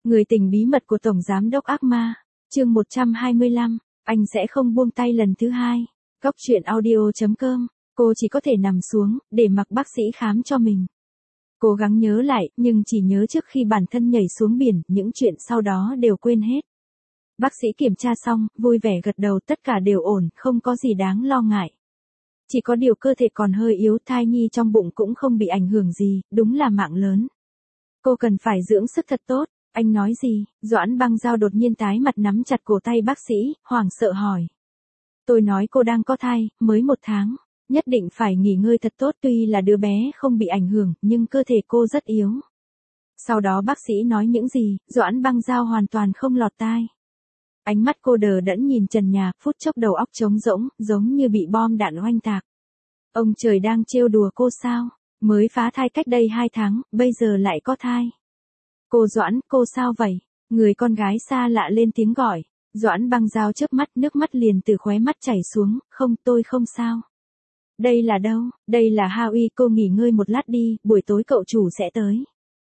Người tình bí mật của Tổng Giám đốc ác ma, chương 125, anh sẽ không buông tay lần thứ hai. Góc truyện audio.com, cô chỉ có thể nằm xuống, để mặc bác sĩ khám cho mình. Cố gắng nhớ lại, nhưng chỉ nhớ trước khi bản thân nhảy xuống biển, những chuyện sau đó đều quên hết. Bác sĩ kiểm tra xong, vui vẻ gật đầu, tất cả đều ổn, không có gì đáng lo ngại. Chỉ có điều cơ thể còn hơi yếu, thai nhi trong bụng cũng không bị ảnh hưởng gì, đúng là mạng lớn. Cô cần phải dưỡng sức thật tốt. Anh nói gì? Doãn Băng Dao đột nhiên tái mặt nắm chặt cổ tay bác sĩ, hoảng sợ hỏi. Tôi nói cô đang có thai, mới 1 tháng. Nhất định phải nghỉ ngơi thật tốt, tuy là đứa bé không bị ảnh hưởng, nhưng cơ thể cô rất yếu. Sau đó bác sĩ nói những gì, Doãn Băng Dao hoàn toàn không lọt tai. Ánh mắt cô đờ đẫn nhìn trần nhà, phút chốc đầu óc trống rỗng, giống như bị bom đạn oanh tạc. Ông trời đang trêu đùa cô sao? Mới phá thai cách đây 2 tháng, bây giờ lại có thai. Cô Doãn, cô sao vậy? Người con gái xa lạ lên tiếng gọi. Doãn Băng Dao chớp mắt, nước mắt liền từ khóe mắt chảy xuống, không, tôi không sao. Đây là đâu? Đây là Hawaii, cô nghỉ ngơi một lát đi, buổi tối cậu chủ sẽ tới.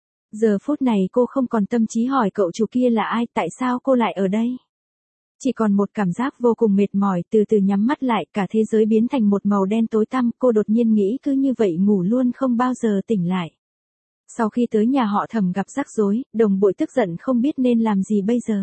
Giờ phút này cô không còn tâm trí hỏi cậu chủ kia là ai, tại sao cô lại ở đây? Chỉ còn một cảm giác vô cùng mệt mỏi, từ từ nhắm mắt lại, cả thế giới biến thành một màu đen tối tăm, cô đột nhiên nghĩ cứ như vậy ngủ luôn không bao giờ tỉnh lại. Sau khi tới nhà họ Thẩm gặp rắc rối, Đồng Bội tức giận không biết nên làm gì bây giờ.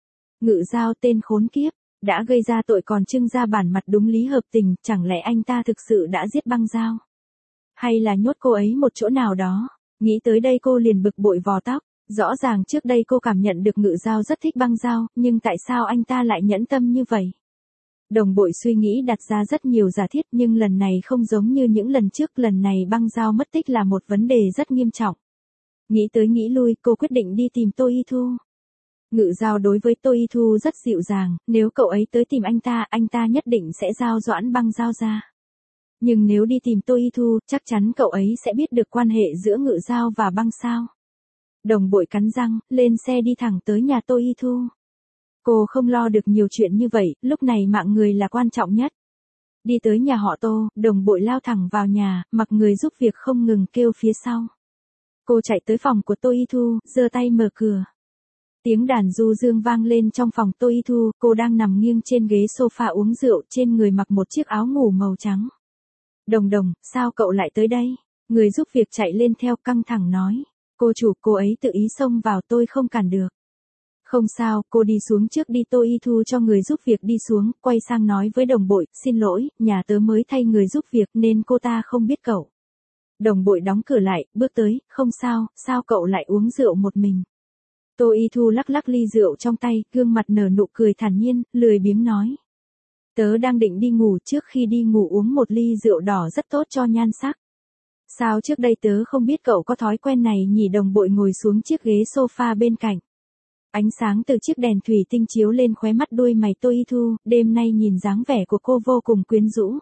Ngự Giao tên khốn kiếp, đã gây ra tội còn trưng ra bản mặt đúng lý hợp tình, chẳng lẽ anh ta thực sự đã giết Băng Dao? Hay là nhốt cô ấy một chỗ nào đó? Nghĩ tới đây cô liền bực bội vò tóc, rõ ràng trước đây cô cảm nhận được Ngự Giao rất thích Băng Dao, nhưng tại sao anh ta lại nhẫn tâm như vậy? Đồng Bội suy nghĩ đặt ra rất nhiều giả thiết, nhưng lần này không giống như những lần trước, lần này Băng Dao mất tích là một vấn đề rất nghiêm trọng. Nghĩ tới nghĩ lui, cô quyết định đi tìm Tô Y Thu. Ngự Giao đối với Tô Y Thu rất dịu dàng, nếu cậu ấy tới tìm anh ta nhất định sẽ giao Doãn Băng Dao ra. Nhưng nếu đi tìm Tô Y Thu, chắc chắn cậu ấy sẽ biết được quan hệ giữa Ngự Giao và Băng Sao. Đồng Bội cắn răng, lên xe đi thẳng tới nhà Tô Y Thu. Cô không lo được nhiều chuyện như vậy, lúc này mạng người là quan trọng nhất. Đi tới nhà họ Tô, Đồng Bội lao thẳng vào nhà, mặc người giúp việc không ngừng kêu phía sau. Cô chạy tới phòng của Tô Y Thu, giơ tay mở cửa. Tiếng đàn du dương vang lên trong phòng Tô Y Thu, cô đang nằm nghiêng trên ghế sofa uống rượu, trên người mặc một chiếc áo ngủ màu trắng. Đồng Đồng, sao cậu lại tới đây? Người giúp việc chạy lên theo căng thẳng nói. Cô chủ, cô ấy tự ý xông vào, tôi không cản được. Không sao, cô đi xuống trước đi. Tô Y Thu cho người giúp việc đi xuống, quay sang nói với Đồng Bội, xin lỗi, nhà tớ mới thay người giúp việc nên cô ta không biết cậu. Đồng Bội đóng cửa lại, bước tới, không sao, sao cậu lại uống rượu một mình? Tô Y Thu lắc lắc ly rượu trong tay, gương mặt nở nụ cười thản nhiên, lười biếng nói. Tớ đang định đi ngủ, trước khi đi ngủ uống một ly rượu đỏ rất tốt cho nhan sắc. Sao trước đây tớ không biết cậu có thói quen này nhỉ? Đồng Bội ngồi xuống chiếc ghế sofa bên cạnh. Ánh sáng từ chiếc đèn thủy tinh chiếu lên khóe mắt đuôi mày Tô Y Thu, đêm nay nhìn dáng vẻ của cô vô cùng quyến rũ.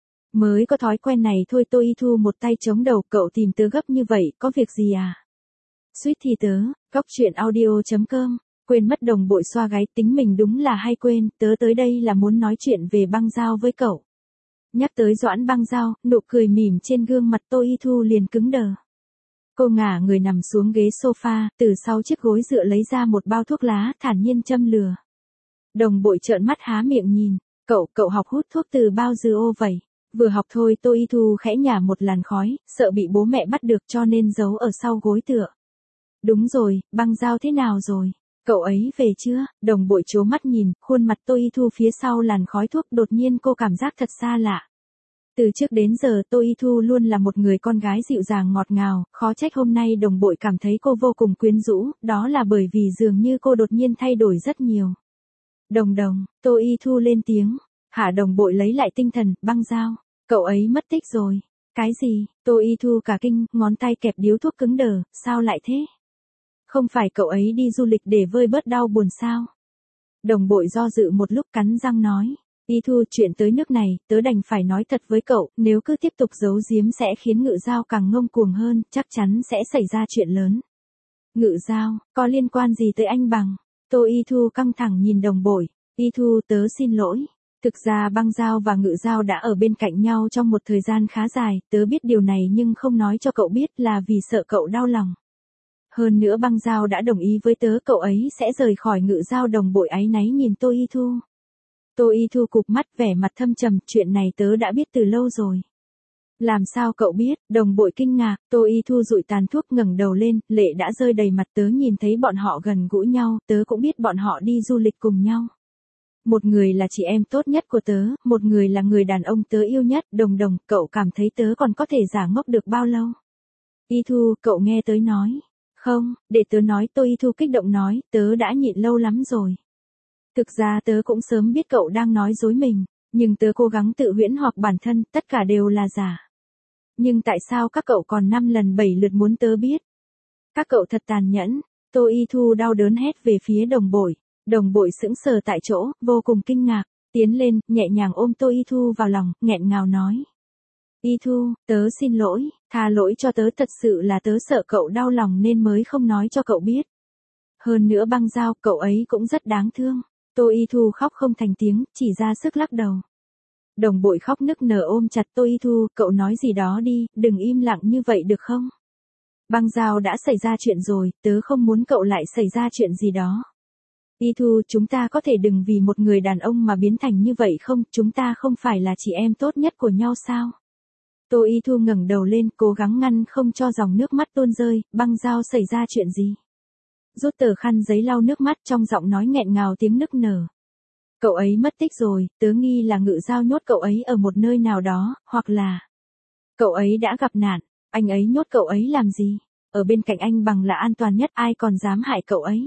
Mới có thói quen này thôi. Tô Y Thu một tay chống đầu, cậu tìm tớ gấp như vậy, có việc gì à? Suýt thì tớ, góc truyện audio.com, quên mất. Đồng Bội xoa gáy, tính mình đúng là hay quên, tớ tới đây là muốn nói chuyện về Băng Dao với cậu. Nhắc tới Doãn Băng Dao, nụ cười mỉm trên gương mặt Tô Y Thu liền cứng đờ. Cô ngả người nằm xuống ghế sofa, từ sau chiếc gối dựa lấy ra một bao thuốc lá, thản nhiên châm lửa. Đồng Bội trợn mắt há miệng nhìn, cậu học hút thuốc từ bao giờ vậy? Vừa học thôi. Tô Y Thu khẽ nhả một làn khói, sợ bị bố mẹ bắt được cho nên giấu ở sau gối tựa. Đúng rồi, Băng Dao thế nào rồi? Cậu ấy về chưa? Đồng Bội trố mắt nhìn, khuôn mặt Tô Y Thu phía sau làn khói thuốc, đột nhiên cô cảm giác thật xa lạ. Từ trước đến giờ Tô Y Thu luôn là một người con gái dịu dàng ngọt ngào, khó trách hôm nay Đồng Bội cảm thấy cô vô cùng quyến rũ, đó là bởi vì dường như cô đột nhiên thay đổi rất nhiều. Đồng Đồng, Tô Y Thu lên tiếng. Hả? Đồng Bội lấy lại tinh thần, Băng Dao, cậu ấy mất tích rồi. Cái gì? Tô Y Thu cả kinh, ngón tay kẹp điếu thuốc cứng đờ, sao lại thế? Không phải cậu ấy đi du lịch để vơi bớt đau buồn sao? Đồng Bội do dự một lúc cắn răng nói. Y Thu, chuyện tới nước này, tớ đành phải nói thật với cậu, nếu cứ tiếp tục giấu giếm sẽ khiến Ngự Giao càng ngông cuồng hơn, chắc chắn sẽ xảy ra chuyện lớn. Ngự Giao, có liên quan gì tới anh Bằng? Tô Y Thu căng thẳng nhìn Đồng Bội. Y Thu, tớ xin lỗi. Thực ra Băng Dao và Ngự Giao đã ở bên cạnh nhau trong một thời gian khá dài, tớ biết điều này nhưng không nói cho cậu biết là vì sợ cậu đau lòng. Hơn nữa băng giao đã đồng ý với tớ, cậu ấy sẽ rời khỏi Ngự Giao. Đồng bội áy náy nhìn Tô Y Thu. Tô Y Thu cụp mắt vẻ mặt thâm trầm, chuyện này tớ đã biết từ lâu rồi. Làm sao cậu biết? Đồng bội kinh ngạc. Tô Y Thu dụi tàn thuốc ngẩng đầu lên, lệ đã rơi đầy mặt. Tớ nhìn thấy bọn họ gần gũi nhau, tớ cũng biết bọn họ đi du lịch cùng nhau. Một người là chị em tốt nhất của tớ, một người là người đàn ông tớ yêu nhất. Đồng Đồng, cậu cảm thấy tớ còn có thể giả ngốc được bao lâu? Y Thu, cậu nghe tớ nói. Không, để tớ nói. Tô Y Thu kích động nói, tớ đã nhịn lâu lắm rồi. Thực ra tớ cũng sớm biết cậu đang nói dối mình, nhưng tớ cố gắng tự huyễn hoặc bản thân, tất cả đều là giả. Nhưng tại sao các cậu còn 5 lần 7 lượt muốn tớ biết? Các cậu thật tàn nhẫn. Tô Y Thu đau đớn hét về phía đồng bội. Đồng bội sững sờ tại chỗ, vô cùng kinh ngạc, tiến lên, nhẹ nhàng ôm Tô Y Thu vào lòng, nghẹn ngào nói. Y Thu, tớ xin lỗi, tha lỗi cho tớ, thật sự là tớ sợ cậu đau lòng nên mới không nói cho cậu biết. Hơn nữa băng giao, cậu ấy cũng rất đáng thương. Tô Y Thu khóc không thành tiếng, chỉ ra sức lắc đầu. Đồng bội khóc nức nở ôm chặt Tô Y Thu, cậu nói gì đó đi, đừng im lặng như vậy được không? Băng giao, đã xảy ra chuyện rồi, tớ không muốn cậu lại xảy ra chuyện gì đó. Y Thu, chúng ta có thể đừng vì một người đàn ông mà biến thành như vậy không? Chúng ta không phải là chị em tốt nhất của nhau sao? Tô Y Thu ngẩng đầu lên, cố gắng ngăn không cho dòng nước mắt tuôn rơi. Băng giao, xảy ra chuyện gì? Rút tờ khăn giấy lau nước mắt, trong giọng nói nghẹn ngào tiếng nức nở. Cậu ấy mất tích rồi, tớ nghi là Ngự Giao nhốt cậu ấy ở một nơi nào đó, hoặc là cậu ấy đã gặp nạn. Anh ấy nhốt cậu ấy làm gì? Ở bên cạnh anh Bằng là an toàn nhất, ai còn dám hại cậu ấy?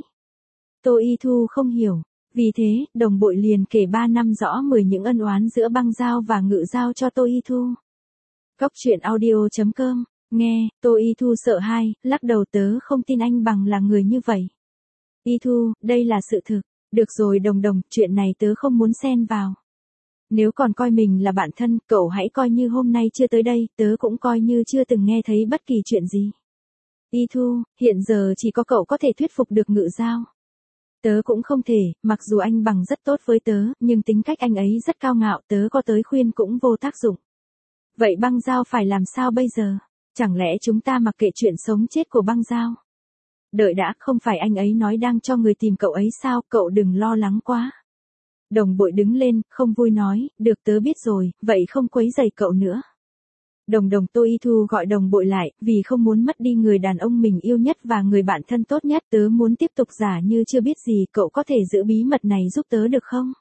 Tô Y Thu không hiểu. Vì thế, đồng bội liền kể 3 năm rõ 10 những ân oán giữa băng giao và Ngự Giao cho Tô Y Thu. Cóc truyện audio.com. Nghe, Tô Y Thu sợ hãi, lắc đầu, tớ không tin anh Bằng là người như vậy. Y Thu, đây là sự thực. Được rồi Đồng Đồng, chuyện này tớ không muốn xen vào. Nếu còn coi mình là bạn thân, cậu hãy coi như hôm nay chưa tới đây, tớ cũng coi như chưa từng nghe thấy bất kỳ chuyện gì. Y Thu, hiện giờ chỉ có cậu có thể thuyết phục được Ngự Giao. Tớ cũng không thể, mặc dù anh Bằng rất tốt với tớ, nhưng tính cách anh ấy rất cao ngạo, tớ có tới khuyên cũng vô tác dụng. Vậy băng giao phải làm sao bây giờ? Chẳng lẽ chúng ta mặc kệ chuyện sống chết của băng giao? Đợi đã, không phải anh ấy nói đang cho người tìm cậu ấy sao, cậu đừng lo lắng quá. Đồng bội đứng lên, không vui nói, được tớ biết rồi, vậy không quấy rầy cậu nữa. Đồng Đồng, Tô Y Thu gọi đồng bội lại, vì không muốn mất đi người đàn ông mình yêu nhất và người bạn thân tốt nhất, tớ muốn tiếp tục giả như chưa biết gì, cậu có thể giữ bí mật này giúp tớ được không?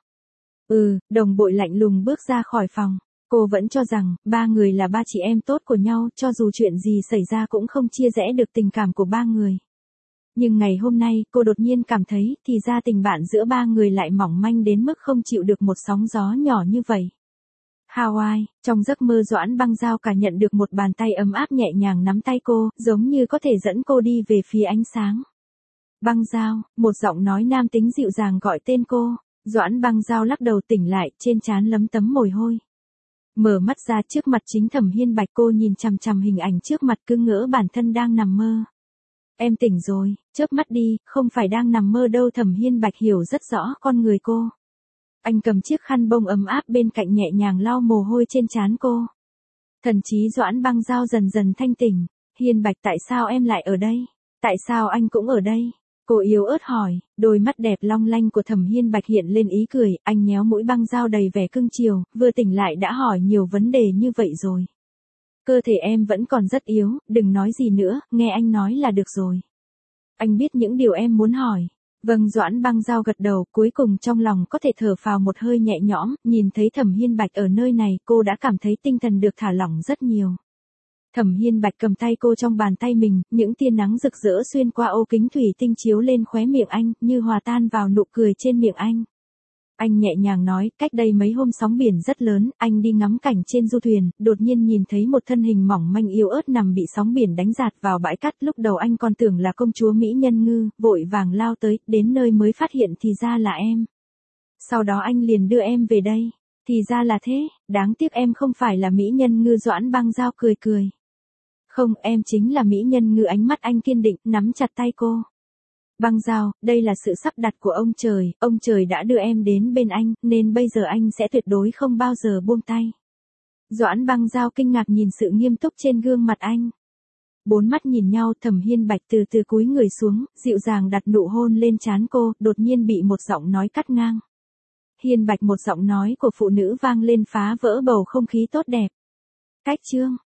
Đồng bội lạnh lùng bước ra khỏi phòng. Cô vẫn cho rằng, ba người là ba chị em tốt của nhau, cho dù chuyện gì xảy ra cũng không chia rẽ được tình cảm của ba người. Nhưng ngày hôm nay, cô đột nhiên cảm thấy, thì ra tình bạn giữa ba người lại mỏng manh đến mức không chịu được một sóng gió nhỏ như vậy. Hawaii, trong giấc mơ Doãn Băng Giao cảm nhận được một bàn tay ấm áp nhẹ nhàng nắm tay cô, giống như có thể dẫn cô đi về phía ánh sáng. Băng Giao, một giọng nói nam tính dịu dàng gọi tên cô. Doãn Băng Giao lắc đầu tỉnh lại, trên trán lấm tấm mồ hôi. Mở mắt ra, trước mặt chính Thẩm Hiên Bạch, cô nhìn chằm chằm hình ảnh trước mặt, cứ ngỡ bản thân đang nằm mơ. Em tỉnh rồi, chớp mắt đi, không phải đang nằm mơ đâu. Thẩm Hiên Bạch hiểu rất rõ con người cô. Anh cầm chiếc khăn bông ấm áp bên cạnh nhẹ nhàng lau mồ hôi trên trán cô. Thần trí Doãn Băng Giao dần dần thanh tỉnh. Hiên Bạch, tại sao em lại ở đây? Tại sao anh cũng ở đây? Cô yếu ớt hỏi. Đôi mắt đẹp long lanh của Thẩm Hiên Bạch hiện lên ý cười, anh nhéo mũi Băng Giao đầy vẻ cưng chiều, vừa tỉnh lại đã hỏi nhiều vấn đề như vậy rồi. Cơ thể em vẫn còn rất yếu, đừng nói gì nữa, nghe anh nói là được rồi. Anh biết những điều em muốn hỏi. Vâng, Doãn Băng Giao gật đầu, cuối cùng trong lòng có thể thở phào một hơi nhẹ nhõm, nhìn thấy Thẩm Hiên Bạch ở nơi này, cô đã cảm thấy tinh thần được thả lỏng rất nhiều. Thẩm Hiên Bạch cầm tay cô trong bàn tay mình, những tia nắng rực rỡ xuyên qua ô kính thủy tinh chiếu lên khóe miệng anh, như hòa tan vào nụ cười trên miệng anh. Anh nhẹ nhàng nói, cách đây mấy hôm sóng biển rất lớn, anh đi ngắm cảnh trên du thuyền, đột nhiên nhìn thấy một thân hình mỏng manh yếu ớt nằm bị sóng biển đánh dạt vào bãi cát, lúc đầu anh còn tưởng là công chúa Mỹ Nhân Ngư, vội vàng lao tới, đến nơi mới phát hiện thì ra là em. Sau đó anh liền đưa em về đây, thì ra là thế, đáng tiếc em không phải là Mỹ Nhân Ngư. Doãn Băng Giao cười cười. Không, em chính là Mỹ Nhân Ngư. Ánh mắt anh kiên định, nắm chặt tay cô. Băng Giao, đây là sự sắp đặt của ông trời đã đưa em đến bên anh, nên bây giờ anh sẽ tuyệt đối không bao giờ buông tay. Doãn Băng Giao kinh ngạc nhìn sự nghiêm túc trên gương mặt anh. Bốn mắt nhìn nhau, Thẩm Hiên Bạch từ từ cúi người xuống, dịu dàng đặt nụ hôn lên trán cô, đột nhiên bị một giọng nói cắt ngang. Hiên Bạch, một giọng nói của phụ nữ vang lên phá vỡ bầu không khí tốt đẹp. Cách chương